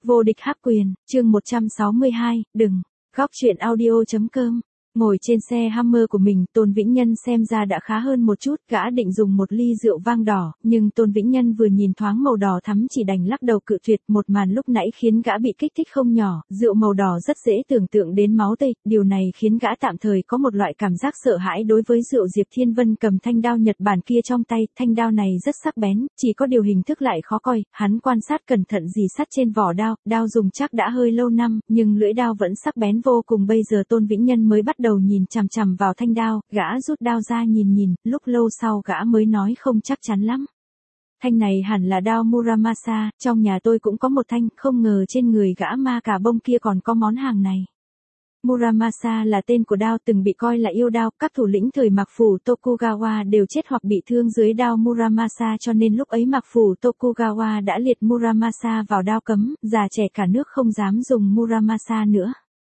Vô địch hắc quyền, chương 162, đừng. Góc truyện audio.com. Ngồi trên xe Hummer của mình, Tôn Vĩnh Nhân xem ra đã khá hơn một chút, gã định dùng một ly rượu vang đỏ, nhưng Tôn Vĩnh Nhân vừa nhìn thoáng màu đỏ thắm chỉ đành lắc đầu cự tuyệt. Một màn lúc nãy khiến gã bị kích thích không nhỏ, rượu màu đỏ rất dễ tưởng tượng đến máu tây, điều này khiến gã tạm thời có một loại cảm giác sợ hãi đối với rượu. Diệp Thiên Vân cầm thanh đao Nhật Bản kia trong tay, thanh đao này rất sắc bén, chỉ có điều hình thức lại khó coi, hắn quan sát cẩn thận rì sắt trên vỏ đao, đao dùng chắc đã hơi lâu năm, nhưng lưỡi đao vẫn sắc bén vô cùng. Bây giờ Tôn Vĩnh Nhân mới bắt đầu nhìn chằm chằm vào thanh đao, gã rút đao ra nhìn, lúc lâu sau gã mới nói không chắc chắn lắm. Thanh này hẳn là đao Muramasa, trong nhà tôi cũng có một thanh, không ngờ trên người gã ma cà bông kia còn có món hàng này. Muramasa là tên của đao, từng bị coi là yêu đao, các thủ lĩnh thời Mạc Phủ Tokugawa đều chết hoặc bị thương dưới đao Muramasa, cho nên lúc ấy Mạc Phủ Tokugawa đã liệt Muramasa vào đao cấm, già trẻ cả nước không dám dùng Muramasa nữa.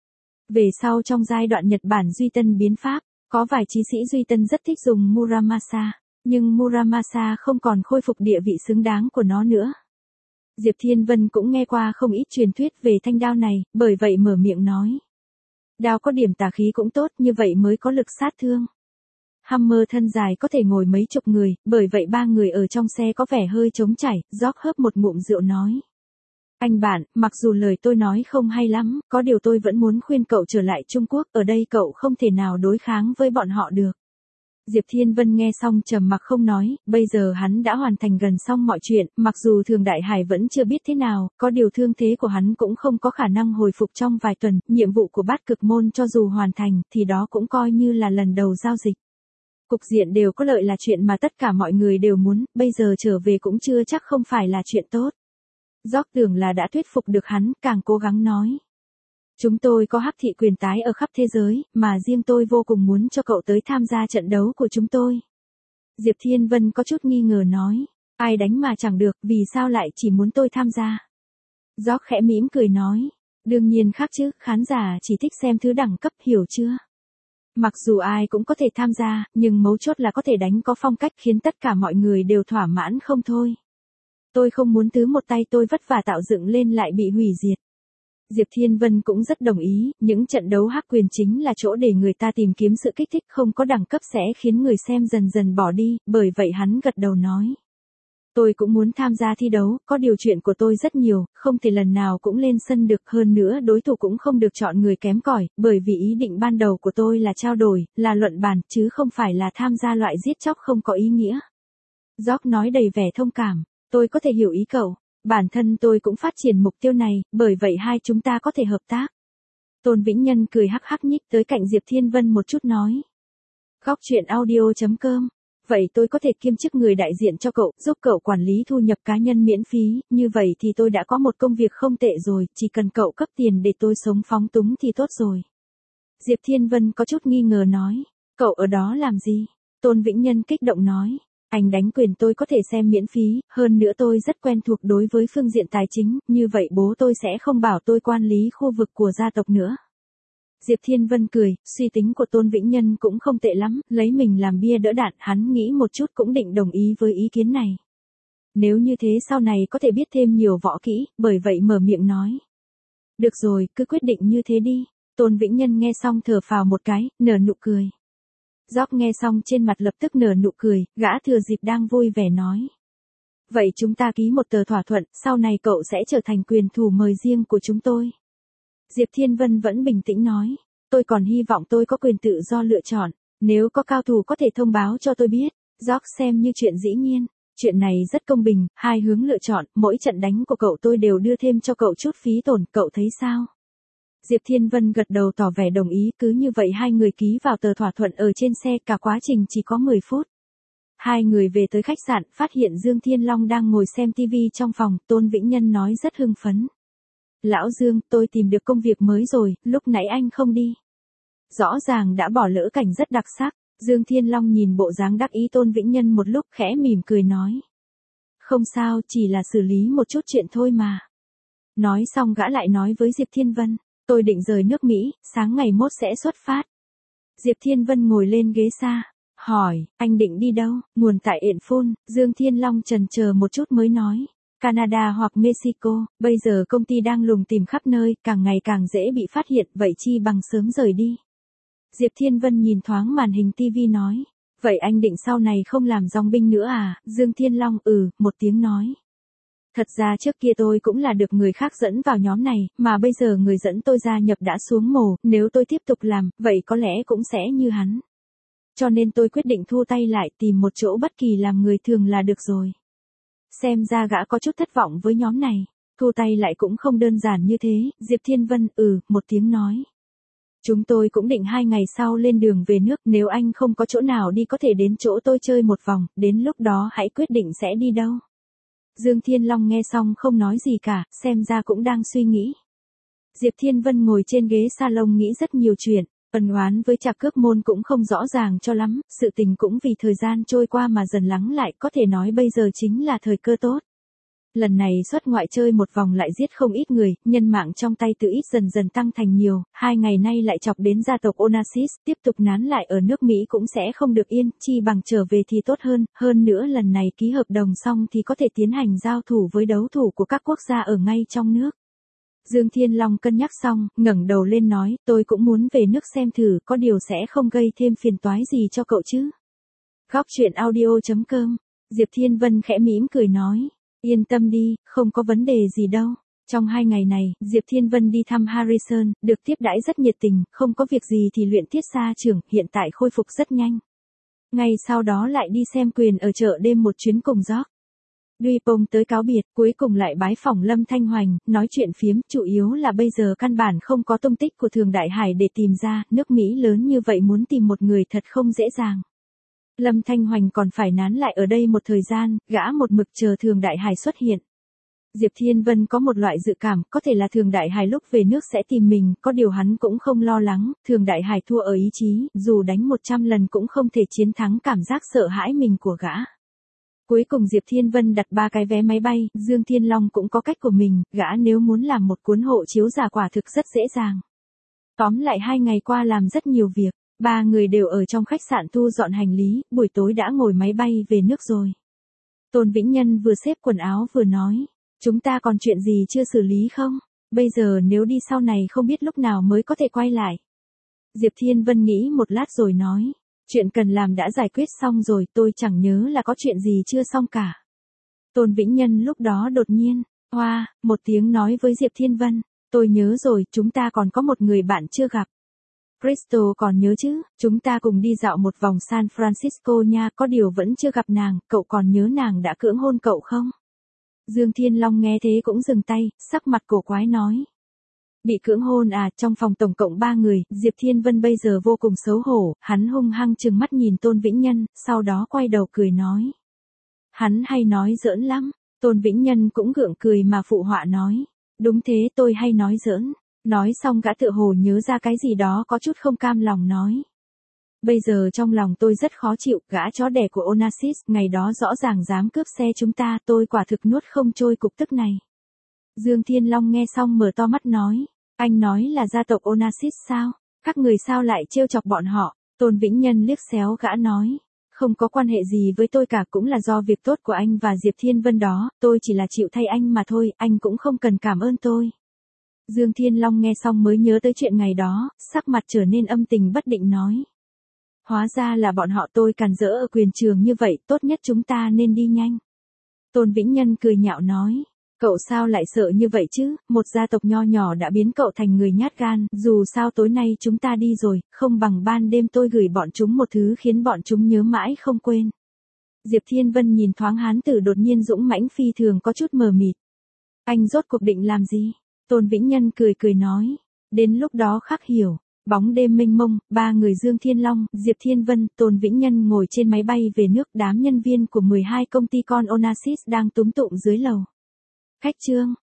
Về sau trong giai đoạn Nhật Bản Duy Tân biến pháp, có vài chí sĩ Duy Tân rất thích dùng Muramasa, nhưng Muramasa không còn khôi phục địa vị xứng đáng của nó nữa. Diệp Thiên Vân cũng nghe qua không ít truyền thuyết về thanh đao này, bởi vậy mở miệng nói. Đao có điểm tà khí cũng tốt, như vậy mới có lực sát thương. Hummer thân dài có thể ngồi mấy chục người, bởi vậy ba người ở trong xe có vẻ hơi trống trải. George hớp một ngụm rượu nói. Anh bạn, mặc dù lời tôi nói không hay lắm, có điều tôi vẫn muốn khuyên cậu trở lại Trung Quốc, ở đây cậu không thể nào đối kháng với bọn họ được. Diệp Thiên Vân nghe xong trầm mặc không nói, bây giờ hắn đã hoàn thành gần xong mọi chuyện, mặc dù Thường Đại Hải vẫn chưa biết thế nào, có điều thương thế của hắn cũng không có khả năng hồi phục trong vài tuần, nhiệm vụ của Bát Cực Môn cho dù hoàn thành, thì đó cũng coi như là lần đầu giao dịch. Cục diện đều có lợi là chuyện mà tất cả mọi người đều muốn, bây giờ trở về cũng chưa chắc không phải là chuyện tốt. George tưởng là đã thuyết phục được hắn, càng cố gắng nói. Chúng tôi có hắc thị quyền tái ở khắp thế giới, mà riêng tôi vô cùng muốn cho cậu tới tham gia trận đấu của chúng tôi. Diệp Thiên Vân có chút nghi ngờ nói. Ai đánh mà chẳng được, vì sao lại chỉ muốn tôi tham gia? George khẽ mỉm cười nói. Đương nhiên khác chứ, khán giả chỉ thích xem thứ đẳng cấp, hiểu chưa? Mặc dù ai cũng có thể tham gia, nhưng mấu chốt là có thể đánh có phong cách khiến tất cả mọi người đều thỏa mãn không thôi. Tôi không muốn thứ một tay tôi vất vả tạo dựng lên lại bị hủy diệt. Diệp Thiên Vân cũng rất đồng ý, những trận đấu hắc quyền chính là chỗ để người ta tìm kiếm sự kích thích, không có đẳng cấp sẽ khiến người xem dần dần bỏ đi, bởi vậy hắn gật đầu nói. Tôi cũng muốn tham gia thi đấu, có điều chuyện của tôi rất nhiều, không thể lần nào cũng lên sân được, hơn nữa đối thủ cũng không được chọn người kém cỏi, bởi vì ý định ban đầu của tôi là trao đổi, là luận bàn, chứ không phải là tham gia loại giết chóc không có ý nghĩa. George nói đầy vẻ thông cảm, tôi có thể hiểu ý cậu. Bản thân tôi cũng phát triển mục tiêu này, bởi vậy hai chúng ta có thể hợp tác. Tôn Vĩnh Nhân cười hắc hắc nhích tới cạnh Diệp Thiên Vân một chút nói. Góc truyện audio.com. Vậy tôi có thể kiêm chức người đại diện cho cậu, giúp cậu quản lý thu nhập cá nhân miễn phí, như vậy thì tôi đã có một công việc không tệ rồi, chỉ cần cậu cấp tiền để tôi sống phóng túng thì tốt rồi. Diệp Thiên Vân có chút nghi ngờ nói. Cậu ở đó làm gì? Tôn Vĩnh Nhân kích động nói. Anh đánh quyền tôi có thể xem miễn phí, hơn nữa tôi rất quen thuộc đối với phương diện tài chính, như vậy bố tôi sẽ không bảo tôi quản lý khu vực của gia tộc nữa. Diệp Thiên Vân cười, suy tính của Tôn Vĩnh Nhân cũng không tệ lắm, lấy mình làm bia đỡ đạn, hắn nghĩ một chút cũng định đồng ý với ý kiến này. Nếu như thế sau này có thể biết thêm nhiều võ kỹ, bởi vậy mở miệng nói. Được rồi, cứ quyết định như thế đi. Tôn Vĩnh Nhân nghe xong thở phào một cái, nở nụ cười. George nghe xong trên mặt lập tức nở nụ cười, gã thừa dịp đang vui vẻ nói. Vậy chúng ta ký một tờ thỏa thuận, sau này cậu sẽ trở thành quyền thủ mời riêng của chúng tôi. Diệp Thiên Vân vẫn bình tĩnh nói. Tôi còn hy vọng tôi có quyền tự do lựa chọn, nếu có cao thủ có thể thông báo cho tôi biết. George xem như chuyện dĩ nhiên, chuyện này rất công bình, hai hướng lựa chọn, mỗi trận đánh của cậu tôi đều đưa thêm cho cậu chút phí tổn, cậu thấy sao? Diệp Thiên Vân gật đầu tỏ vẻ đồng ý, cứ như vậy hai người ký vào tờ thỏa thuận ở trên xe, cả quá trình chỉ có 10 phút. Hai người về tới khách sạn, phát hiện Dương Thiên Long đang ngồi xem TV trong phòng, Tôn Vĩnh Nhân nói rất hưng phấn. Lão Dương, tôi tìm được công việc mới rồi, lúc nãy anh không đi. Rõ ràng đã bỏ lỡ cảnh rất đặc sắc, Dương Thiên Long nhìn bộ dáng đắc ý Tôn Vĩnh Nhân một lúc khẽ mỉm cười nói. Không sao, chỉ là xử lý một chút chuyện thôi mà. Nói xong gã lại nói với Diệp Thiên Vân. Tôi định rời nước Mỹ, sáng ngày mốt sẽ xuất phát. Diệp Thiên Vân ngồi lên ghế xa, hỏi, anh định đi đâu? Nguồn tại Yện Phun, Dương Thiên Long chần chờ một chút mới nói. Canada hoặc Mexico, bây giờ công ty đang lùng tìm khắp nơi, càng ngày càng dễ bị phát hiện, vậy chi bằng sớm rời đi. Diệp Thiên Vân nhìn thoáng màn hình TV nói. Vậy anh định sau này không làm dòng binh nữa à? Dương Thiên Long một tiếng nói. Thật ra trước kia tôi cũng là được người khác dẫn vào nhóm này, mà bây giờ người dẫn tôi gia nhập đã xuống mồ, nếu tôi tiếp tục làm, vậy có lẽ cũng sẽ như hắn. Cho nên tôi quyết định thu tay lại tìm một chỗ bất kỳ làm người thường là được rồi. Xem ra gã có chút thất vọng với nhóm này. Thu tay lại cũng không đơn giản như thế, Diệp Thiên Vân một tiếng nói. Chúng tôi cũng định 2 ngày sau lên đường về nước, nếu anh không có chỗ nào đi có thể đến chỗ tôi chơi một vòng, đến lúc đó hãy quyết định sẽ đi đâu. Dương Thiên Long nghe xong không nói gì cả, xem ra cũng đang suy nghĩ. Diệp Thiên Vân ngồi trên ghế salon nghĩ rất nhiều chuyện, ân oán với Trạc Cước Môn cũng không rõ ràng cho lắm, sự tình cũng vì thời gian trôi qua mà dần lắng lại, có thể nói bây giờ chính là thời cơ tốt. Lần này xuất ngoại chơi một vòng lại giết không ít người, nhân mạng trong tay từ ít dần dần tăng thành nhiều, 2 ngày nay lại chọc đến gia tộc Onassis, tiếp tục nán lại ở nước Mỹ cũng sẽ không được yên, chi bằng trở về thì tốt hơn nữa lần này ký hợp đồng xong thì có thể tiến hành giao thủ với đấu thủ của các quốc gia ở ngay trong nước. Dương Thiên Long cân nhắc xong, ngẩng đầu lên nói, tôi cũng muốn về nước xem thử, có điều sẽ không gây thêm phiền toái gì cho cậu chứ. Góc truyện audio.com, Diệp Thiên Vân khẽ mỉm cười nói. Yên tâm đi, không có vấn đề gì đâu. Trong 2 ngày này, Diệp Thiên Vân đi thăm Harrison, được tiếp đãi rất nhiệt tình, không có việc gì thì luyện thiết xa trưởng, hiện tại khôi phục rất nhanh. Ngay sau đó lại đi xem Quyền ở chợ đêm một chuyến cùng George Dupont tới cáo biệt, cuối cùng lại bái phỏng Lâm Thanh Hoành, nói chuyện phiếm, chủ yếu là bây giờ căn bản không có tung tích của Thường Đại Hải để tìm ra, nước Mỹ lớn như vậy muốn tìm một người thật không dễ dàng. Lâm Thanh Hoành còn phải nán lại ở đây một thời gian, gã một mực chờ Thường Đại Hải xuất hiện. Diệp Thiên Vân có một loại dự cảm, có thể là Thường Đại Hải lúc về nước sẽ tìm mình, có điều hắn cũng không lo lắng, Thường Đại Hải thua ở ý chí, dù đánh 100 lần cũng không thể chiến thắng cảm giác sợ hãi mình của gã. Cuối cùng Diệp Thiên Vân đặt 3 cái vé máy bay, Dương Thiên Long cũng có cách của mình, gã nếu muốn làm một cuốn hộ chiếu giả quả thực rất dễ dàng. Tóm lại 2 ngày qua làm rất nhiều việc. 3 người đều ở trong khách sạn thu dọn hành lý, buổi tối đã ngồi máy bay về nước rồi. Tôn Vĩnh Nhân vừa xếp quần áo vừa nói, chúng ta còn chuyện gì chưa xử lý không? Bây giờ nếu đi sau này không biết lúc nào mới có thể quay lại. Diệp Thiên Vân nghĩ một lát rồi nói, chuyện cần làm đã giải quyết xong rồi, tôi chẳng nhớ là có chuyện gì chưa xong cả. Tôn Vĩnh Nhân lúc đó đột nhiên, một tiếng nói với Diệp Thiên Vân, tôi nhớ rồi, chúng ta còn có một người bạn chưa gặp. Crystal còn nhớ chứ, chúng ta cùng đi dạo một vòng San Francisco nha, có điều vẫn chưa gặp nàng, cậu còn nhớ nàng đã cưỡng hôn cậu không? Dương Thiên Long nghe thế cũng dừng tay, sắc mặt cổ quái nói. Bị cưỡng hôn à, trong phòng tổng cộng 3 người, Diệp Thiên Vân bây giờ vô cùng xấu hổ, hắn hung hăng trừng mắt nhìn Tôn Vĩnh Nhân, sau đó quay đầu cười nói. Hắn hay nói giỡn lắm, Tôn Vĩnh Nhân cũng gượng cười mà phụ họa nói. Đúng thế, tôi hay nói giỡn. Nói xong gã tựa hồ nhớ ra cái gì đó có chút không cam lòng nói. Bây giờ trong lòng tôi rất khó chịu, gã chó đẻ của Onassis, ngày đó rõ ràng dám cướp xe chúng ta, tôi quả thực nuốt không trôi cục tức này. Dương Thiên Long nghe xong mở to mắt nói, anh nói là gia tộc Onassis sao? Các người sao lại trêu chọc bọn họ? Tôn Vĩnh Nhân liếc xéo gã nói, không có quan hệ gì với tôi cả, cũng là do việc tốt của anh và Diệp Thiên Vân đó, tôi chỉ là chịu thay anh mà thôi, anh cũng không cần cảm ơn tôi. Dương Thiên Long nghe xong mới nhớ tới chuyện ngày đó, sắc mặt trở nên âm tình bất định nói. Hóa ra là bọn họ, tôi càn rỡ ở quyền trường như vậy, tốt nhất chúng ta nên đi nhanh. Tôn Vĩnh Nhân cười nhạo nói, cậu sao lại sợ như vậy chứ, một gia tộc nho nhỏ đã biến cậu thành người nhát gan, dù sao tối nay chúng ta đi rồi, không bằng ban đêm tôi gửi bọn chúng một thứ khiến bọn chúng nhớ mãi không quên. Diệp Thiên Vân nhìn thoáng hán tử đột nhiên dũng mãnh phi thường có chút mờ mịt. Anh rốt cuộc định làm gì? Tôn Vĩnh Nhân cười nói, đến lúc đó khắc hiểu. Bóng đêm mênh mông, 3 người Dương Thiên Long, Diệp Thiên Vân, Tôn Vĩnh Nhân ngồi trên máy bay về nước, đám nhân viên của 12 công ty con Onassis đang túm tụm dưới lầu. Khách trương,